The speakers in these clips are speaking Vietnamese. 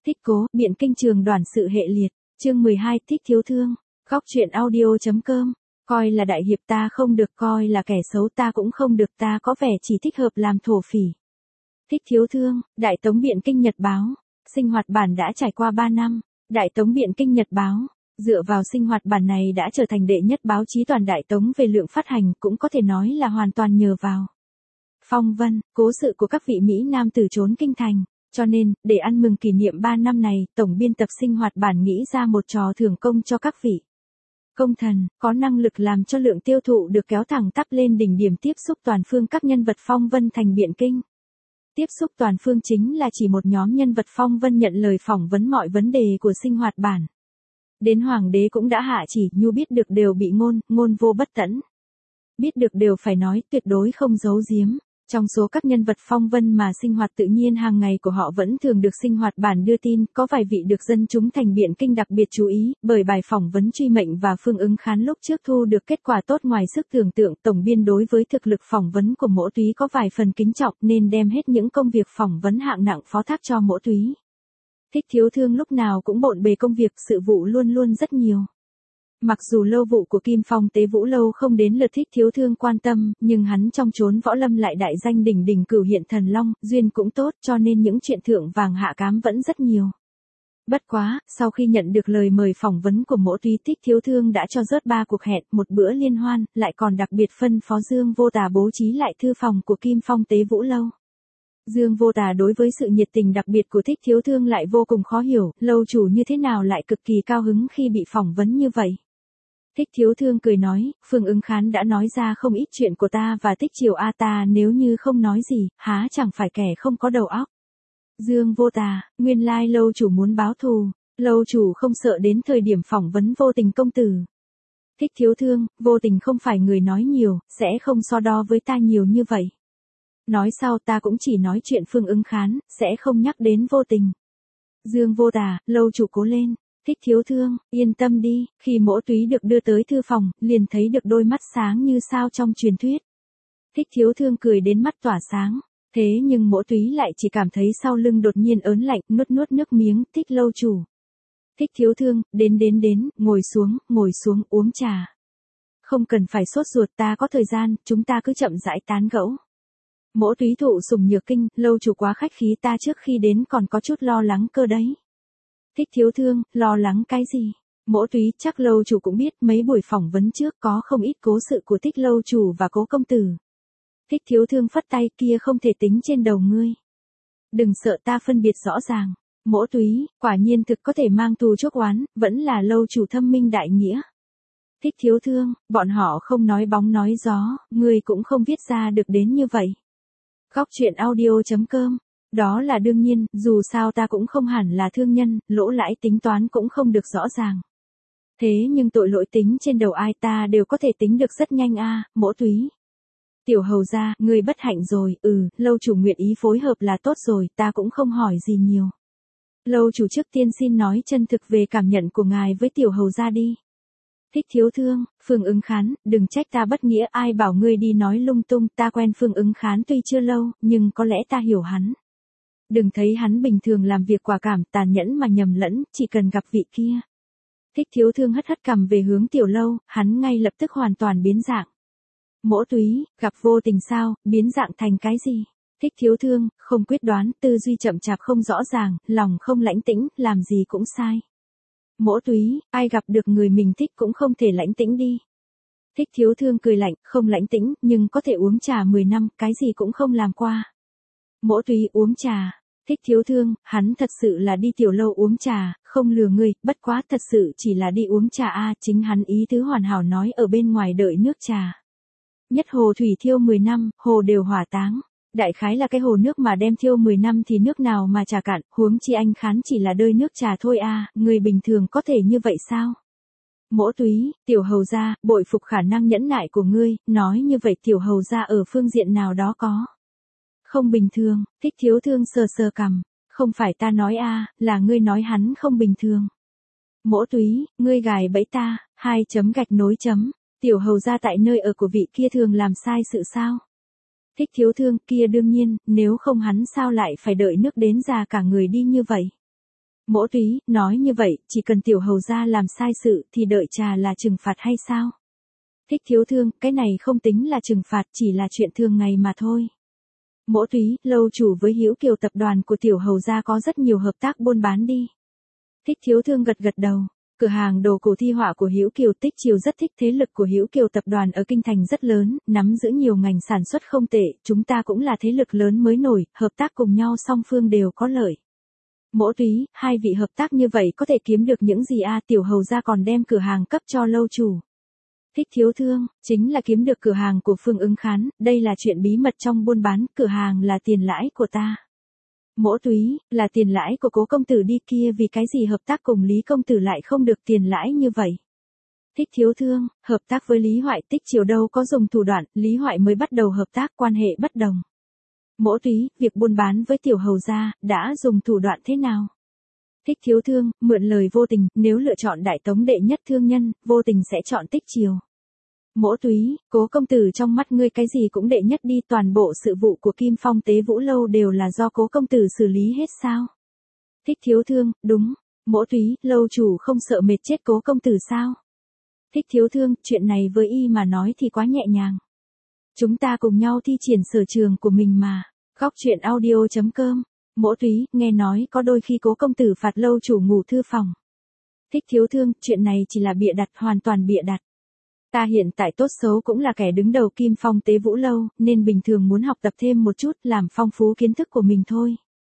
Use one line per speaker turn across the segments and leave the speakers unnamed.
Thích cố, biện kinh trường đoàn sự hệ liệt, chương 12 thích thiếu thương, góc truyện audio.com, coi là đại hiệp ta không được, coi là kẻ xấu ta cũng không được, ta có vẻ chỉ thích hợp làm thổ phỉ. Thích thiếu thương, Đại Tống Biện Kinh Nhật Báo, sinh hoạt bản đã trải qua 3 năm, Đại Tống Biện Kinh Nhật Báo, dựa vào sinh hoạt bản này đã trở thành đệ nhất báo chí toàn Đại Tống về lượng phát hành, cũng có thể nói là hoàn toàn nhờ vào phong vân, cố sự của các vị Mỹ Nam từ trốn kinh thành. Cho nên, để ăn mừng kỷ niệm 3 năm này, tổng biên tập sinh hoạt bản nghĩ ra một trò thưởng công cho các vị công thần, có năng lực làm cho lượng tiêu thụ được kéo thẳng tắp lên đỉnh điểm, tiếp xúc toàn phương các nhân vật phong vân thành Biện Kinh. Tiếp xúc toàn phương chính là chỉ một nhóm nhân vật phong vân nhận lời phỏng vấn mọi vấn đề của sinh hoạt bản. Đến hoàng đế cũng đã hạ chỉ, nhu biết được đều bị ngôn vô bất tẫn. Biết được đều phải nói, tuyệt đối không giấu giếm. Trong số các nhân vật phong vân mà sinh hoạt tự nhiên hàng ngày của họ vẫn thường được sinh hoạt bản đưa tin, có vài vị được dân chúng thành Biện Kinh đặc biệt chú ý, bởi bài phỏng vấn truy mệnh và Phương Ứng Khán lúc trước thu được kết quả tốt ngoài sức tưởng tượng. Tổng biên đối với thực lực phỏng vấn của Mỗ Túy có vài phần kính trọng nên đem hết những công việc phỏng vấn hạng nặng phó thác cho Mỗ Túy. Thích thiếu thương lúc nào cũng bộn bề công việc, sự vụ luôn luôn rất nhiều. Mặc dù lâu vụ của Kim Phong Tế Vũ Lâu không đến lượt thích thiếu thương quan tâm, nhưng hắn trong chốn võ lâm lại đại danh đỉnh đỉnh cửu hiện thần long, duyên cũng tốt, cho nên những chuyện thượng vàng hạ cám vẫn rất nhiều. Bất quá, sau khi nhận được lời mời phỏng vấn của Mỗ Túy, thích thiếu thương đã cho rớt 3 cuộc hẹn, một bữa liên hoan, lại còn đặc biệt phân phó Dương Vô Tà bố trí lại thư phòng của Kim Phong Tế Vũ Lâu. Dương Vô Tà đối với sự nhiệt tình đặc biệt của thích thiếu thương lại vô cùng khó hiểu, lâu chủ như thế nào lại cực kỳ cao hứng khi bị phỏng vấn như vậy. Thích thiếu thương cười nói, Phương Ứng Khán đã nói ra không ít chuyện của ta và Tích Triều A, ta nếu như không nói gì, há chẳng phải kẻ không có đầu óc. Dương Vô Tà, nguyên lai lâu chủ muốn báo thù, lâu chủ không sợ đến thời điểm phỏng vấn Vô Tình công tử. Thích thiếu thương, Vô Tình không phải người nói nhiều, sẽ không so đo với ta nhiều như vậy. Nói sau ta cũng chỉ nói chuyện Phương Ứng Khán, sẽ không nhắc đến Vô Tình. Dương Vô Tà, lâu chủ cố lên. Thích thiếu thương, yên tâm đi, khi Mỗ Túy được đưa tới thư phòng, liền thấy được đôi mắt sáng như sao trong truyền thuyết. Thích thiếu thương cười đến mắt tỏa sáng, thế nhưng Mỗ Túy lại chỉ cảm thấy sau lưng đột nhiên ớn lạnh, nuốt nước miếng. Thích lâu chủ. Thích thiếu thương, đến, ngồi xuống, uống trà. Không cần phải sốt ruột, ta có thời gian, chúng ta cứ chậm rãi tán gẫu. Mỗ Túy thụ sủng nhược kinh, lâu chủ quá khách khí, ta trước khi đến còn có chút lo lắng cơ đấy. Thích thiếu thương, lo lắng cái gì? Mỗ Túy, chắc lâu chủ cũng biết mấy buổi phỏng vấn trước có không ít cố sự của Thích lâu chủ và Cố công tử. Thích thiếu thương phất tay, kia không thể tính trên đầu ngươi. Đừng sợ, ta phân biệt rõ ràng. Mỗ Túy, quả nhiên thực có thể mang tù chuốc oán, vẫn là lâu chủ thâm minh đại nghĩa. Thích thiếu thương, bọn họ không nói bóng nói gió, ngươi cũng không viết ra được đến như vậy. Góc truyện audio.com. Đó là đương nhiên, dù sao ta cũng không hẳn là thương nhân, lỗ lãi tính toán cũng không được rõ ràng. Thế nhưng tội lỗi tính trên đầu ai ta đều có thể tính được rất nhanh a. Mỗ Túy. Tiểu hầu gia, ngươi bất hạnh rồi, lâu chủ nguyện ý phối hợp là tốt rồi, ta cũng không hỏi gì nhiều. Lâu chủ trước tiên xin nói chân thực về cảm nhận của ngài với tiểu hầu gia đi. Thích thiếu thương, Phương Ứng Khán, đừng trách ta bất nghĩa, ai bảo ngươi đi nói lung tung, ta quen Phương Ứng Khán tuy chưa lâu, nhưng có lẽ ta hiểu hắn. Đừng thấy hắn bình thường làm việc quả cảm, tàn nhẫn mà nhầm lẫn, chỉ cần gặp vị kia. Thích thiếu thương hất cằm về hướng tiểu lâu, hắn ngay lập tức hoàn toàn biến dạng. Mỗ Túy, gặp Vô Tình sao, biến dạng thành cái gì? Thích thiếu thương, không quyết đoán, tư duy chậm chạp không rõ ràng, lòng không lãnh tĩnh, làm gì cũng sai. Mỗ Túy, ai gặp được người mình thích cũng không thể lãnh tĩnh đi. Thích thiếu thương cười lạnh, không lãnh tĩnh, nhưng có thể uống trà 10 năm, cái gì cũng không làm qua. Mỗ Túy uống trà. Thích thiếu thương, hắn thật sự là đi tiểu lâu uống trà, không lừa ngươi, bất quá thật sự chỉ là đi uống trà a, chính hắn ý tứ hoàn hảo nói ở bên ngoài đợi nước trà. Nhất hồ thủy thiêu 10 năm, hồ đều hỏa táng. Đại khái là cái hồ nước mà đem thiêu 10 năm thì nước nào mà trà cạn, huống chi anh Khán chỉ là đơi nước trà thôi a, người bình thường có thể như vậy sao? Mỗ Túy, tiểu hầu gia, bội phục khả năng nhẫn nại của ngươi, nói như vậy tiểu hầu gia ở phương diện nào đó có không bình thường. Thích thiếu thương sờ cằm, không phải ta nói a, là ngươi nói hắn không bình thường. Mỗ Túy, ngươi gài bẫy ta, 2 chấm gạch nối chấm, tiểu hầu gia tại nơi ở của vị kia thường làm sai sự sao? Thích thiếu thương, kia đương nhiên, nếu không hắn sao lại phải đợi nước đến già cả người đi như vậy? Mỗ Túy, nói như vậy, chỉ cần tiểu hầu gia làm sai sự thì đợi trà là trừng phạt hay sao? Thích Thiếu Thương, cái này không tính là trừng phạt, chỉ là chuyện thường ngày mà thôi. Mỗ Túy, lâu chủ với Hữu Kiều tập đoàn của tiểu hầu gia có rất nhiều hợp tác buôn bán đi. Thích Thiếu Thương gật gật đầu. Cửa hàng đồ cổ thi họa của Hữu Kiều Tích Chiều rất thích, thế lực của Hữu Kiều tập đoàn ở kinh thành rất lớn, nắm giữ nhiều ngành sản xuất không tệ, chúng ta cũng là thế lực lớn mới nổi, hợp tác cùng nhau song phương đều có lợi. Mỗ Túy, hai vị hợp tác như vậy có thể kiếm được những gì tiểu hầu gia còn đem cửa hàng cấp cho lâu chủ. Thích Thiếu Thương, chính là kiếm được cửa hàng của Phương Ứng Khán, đây là chuyện bí mật trong buôn bán, cửa hàng là tiền lãi của ta. Mỗ Túy, là tiền lãi của Cố công tử đi kia, vì cái gì hợp tác cùng Lý công tử lại không được tiền lãi như vậy? Thích Thiếu Thương, hợp tác với Lý Hoại Tích Chiều đâu có dùng thủ đoạn, Lý Hoại mới bắt đầu hợp tác, quan hệ bất đồng. Mỗ Túy, việc buôn bán với tiểu hầu gia, đã dùng thủ đoạn thế nào? Thích Thiếu Thương, mượn lời Vô Tình, nếu lựa chọn đại tống đệ nhất thương nhân, Vô Tình sẽ chọn Tích Chiều. Mỗ Túy, Cố công tử trong mắt ngươi cái gì cũng đệ nhất đi, toàn bộ sự vụ của Kim Phong Tế Vũ Lâu đều là do Cố công tử xử lý hết sao? Thích Thiếu Thương, đúng. Mỗ Túy, lâu chủ không sợ mệt chết Cố công tử sao? Thích Thiếu Thương, chuyện này với y mà nói thì quá nhẹ nhàng. Chúng ta cùng nhau thi triển sở trường của mình mà. Góc truyện audio.com. Mỗ Túy, nghe nói có đôi khi Cố công tử phạt lâu chủ ngủ thư phòng. Thích Thiếu Thương, chuyện này chỉ là bịa đặt, hoàn toàn bịa đặt. Ta hiện tại tốt xấu cũng là kẻ đứng đầu Kim Phong Tế Vũ Lâu, nên bình thường muốn học tập thêm một chút, làm phong phú kiến thức của mình thôi.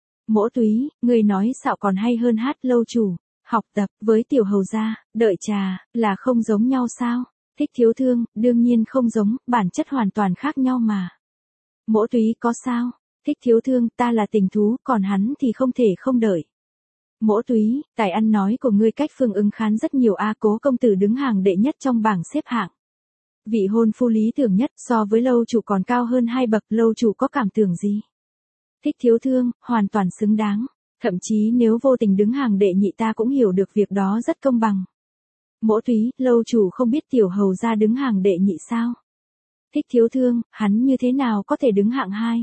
Mỗ Túy, người nói xạo còn hay hơn hát. Lâu chủ, học tập với tiểu hầu gia, đợi trà, là không giống nhau sao? Thích Thiếu Thương, đương nhiên không giống, bản chất hoàn toàn khác nhau mà. Mỗ Túy, có sao? Thích Thiếu Thương, ta là tình thú, còn hắn thì không thể không đợi. Mỗ Túy, tài ăn nói của ngươi cách Phương Ứng Khán rất nhiều Cố công tử đứng hàng đệ nhất trong bảng xếp hạng. Vị hôn phu lý tưởng nhất, so với lâu chủ còn cao hơn 2 bậc, lâu chủ có cảm tưởng gì? Thích Thiếu Thương, hoàn toàn xứng đáng. Thậm chí nếu Vô Tình đứng hàng đệ nhị ta cũng hiểu được việc đó rất công bằng. Mỗ Túy, lâu chủ không biết tiểu hầu gia đứng hàng đệ nhị sao? Thích Thiếu Thương, hắn như thế nào có thể đứng hạng 2?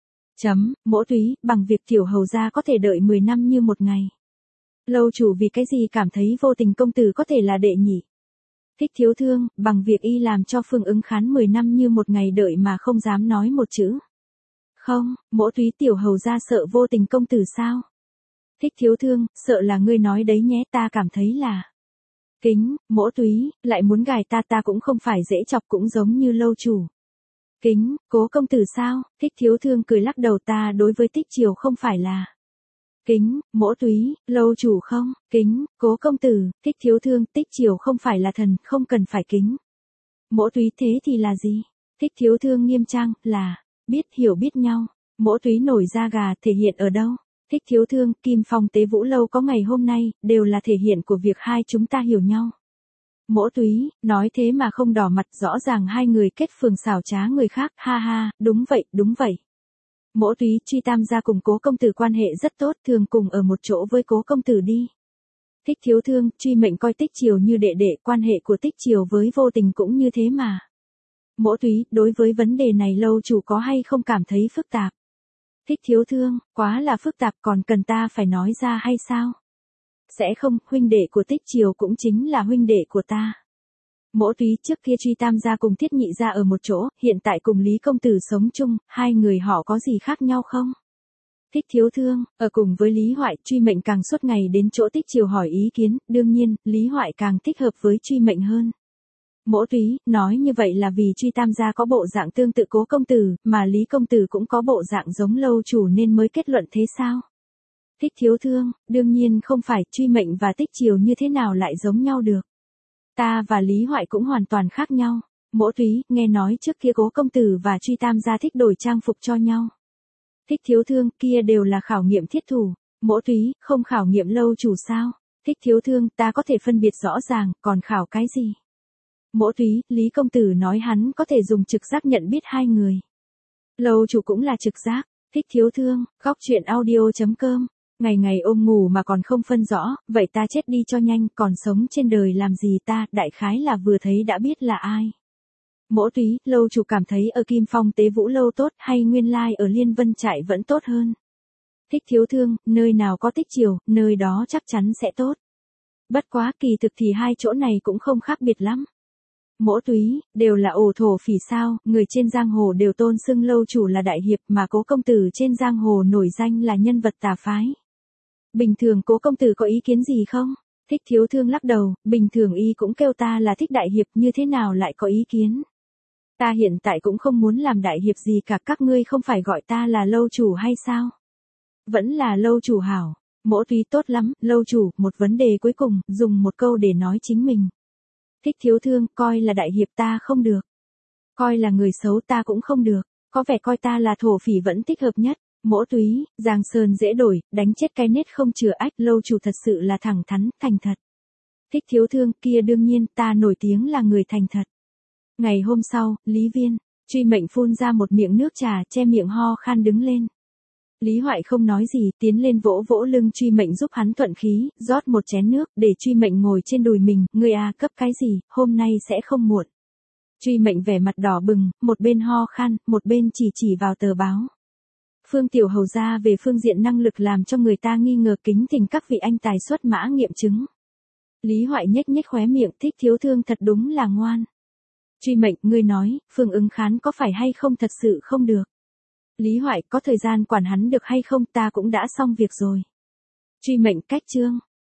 Mỗ Túy, bằng việc tiểu hầu gia có thể đợi 10 năm như một ngày. Lâu chủ vì cái gì cảm thấy Vô Tình công tử có thể là đệ nhị? Thích Thiếu Thương, bằng việc y làm cho Phương Ứng Khán 10 năm như một ngày đợi mà không dám nói một chữ. Không, Mỗ Túy, tiểu hầu gia sợ Vô Tình công tử sao? Thích Thiếu Thương, sợ là ngươi nói đấy nhé, ta cảm thấy là kính. Mỗ Túy, lại muốn gài ta cũng không phải dễ chọc, cũng giống như lâu chủ. Kính, Cố công tử sao? Thích Thiếu Thương cười lắc đầu, ta đối với Tích Chiều không phải là kính. Mỗ Túy, lâu chủ không kính. Cố công tử. Thích Thiếu Thương, Tích Chiều không phải là thần, không cần phải kính. Mỗ Túy, thế thì là gì? Thích Thiếu Thương nghiêm trang, là biết hiểu biết nhau. Mỗ Túy nổi da gà, thể hiện ở đâu? Thích Thiếu Thương, Kim Phong Tế Vũ Lâu có ngày hôm nay, đều là thể hiện của việc hai chúng ta hiểu nhau. Mỗ Túy, nói thế mà không đỏ mặt, rõ ràng hai người kết phường xảo trá người khác, ha ha, đúng vậy, đúng vậy. Mỗ Túy, Truy Tam gia cùng Cố công tử quan hệ rất tốt, thường cùng ở một chỗ với Cố công tử đi. Thích Thiếu Thương, Truy mệnh coi Tích Chiều như đệ đệ, quan hệ của Tích Chiều với Vô Tình cũng như thế mà. Mỗ Túy, đối với vấn đề này lâu chủ có hay không cảm thấy phức tạp? Thích Thiếu Thương, quá là phức tạp, còn cần ta phải nói ra hay sao? Sẽ không, huynh đệ của Tích Chiều cũng chính là huynh đệ của ta. Mỗ Túy, trước kia Truy Tam gia cùng Thiết Nhị gia ở một chỗ, hiện tại cùng Lý công tử sống chung, hai người họ có gì khác nhau không? Thích Thiếu Thương, ở cùng với Lý Hoại, Truy mệnh càng suốt ngày đến chỗ Tích Chiều hỏi ý kiến, đương nhiên, Lý Hoại càng thích hợp với Truy mệnh hơn. Mỗ Túy, nói như vậy là vì Truy Tam gia có bộ dạng tương tự Cố công tử, mà Lý công tử cũng có bộ dạng giống lâu chủ nên mới kết luận thế sao? Thích Thiếu Thương, đương nhiên không phải, Truy mệnh và Tích Chiều như thế nào lại giống nhau được. Ta và Lý Hoại cũng hoàn toàn khác nhau. Mỗ Túy, nghe nói trước kia Cố công tử và Truy Tam gia thích đổi trang phục cho nhau. Thích Thiếu Thương, kia đều là khảo nghiệm thiết thủ. Mỗ Túy, không khảo nghiệm lâu chủ sao? Thích Thiếu Thương, ta có thể phân biệt rõ ràng, còn khảo cái gì? Mỗ Túy, Lý công tử nói hắn có thể dùng trực giác nhận biết hai người. Lâu chủ cũng là trực giác. Thích Thiếu Thương, góc truyện audio.com. Ngày ngày ôm ngủ mà còn không phân rõ, vậy ta chết đi cho nhanh, còn sống trên đời làm gì ta, đại khái là vừa thấy đã biết là ai. Mỗ Túy, lâu chủ cảm thấy ở Kim Phong Tế Vũ Lâu tốt hay nguyên lai ở Liên Vân Trại vẫn tốt hơn? Thích Thiếu Thương, nơi nào có Thích Triều, nơi đó chắc chắn sẽ tốt. Bất quá kỳ thực thì hai chỗ này cũng không khác biệt lắm. Mỗ Túy, đều là ổ thổ phỉ sao, người trên giang hồ đều tôn xưng lâu chủ là đại hiệp mà Cố công tử trên giang hồ nổi danh là nhân vật tà phái. Bình thường Cố công tử có ý kiến gì không? Thích Thiếu Thương lắc đầu, bình thường y cũng kêu ta là Thích đại hiệp, như thế nào lại có ý kiến? Ta hiện tại cũng không muốn làm đại hiệp gì cả, các ngươi không phải gọi ta là lâu chủ hay sao? Vẫn là lâu chủ hảo. Mỗ Túy tốt lắm, lâu chủ, một vấn đề cuối cùng, dùng một câu để nói chính mình. Thích Thiếu Thương, coi là đại hiệp ta không được. Coi là người xấu ta cũng không được. Có vẻ coi ta là thổ phỉ vẫn thích hợp nhất. Mỗ Túy, Giang Sơn dễ đổi, đánh chết cái nết không chừa ách, lâu chủ thật sự là thẳng thắn, thành thật. Thích Thiếu Thương, kia đương nhiên, ta nổi tiếng là người thành thật. Ngày hôm sau, Lý Viên, Truy Mệnh phun ra một miệng nước trà, che miệng ho khan đứng lên. Lý Hoại không nói gì, tiến lên vỗ vỗ lưng Truy Mệnh giúp hắn thuận khí, rót một chén nước, để Truy Mệnh ngồi trên đùi mình, ngươi à, cấp cái gì, hôm nay sẽ không muộn. Truy Mệnh vẻ mặt đỏ bừng, một bên ho khan, một bên chỉ vào tờ báo. Phương Tiểu Hầu gia về phương diện năng lực làm cho người ta nghi ngờ, kính thỉnh các vị anh tài xuất mã nghiệm chứng. Lý Hoại nhếch nhếch khóe miệng, Thích Thiếu Thương thật đúng là ngoan. Truy Mệnh, ngươi nói, Phương Ứng Khán có phải hay không thật sự không được. Lý Hoại, có thời gian quản hắn được hay không, ta cũng đã xong việc rồi. Truy Mệnh, cách chương.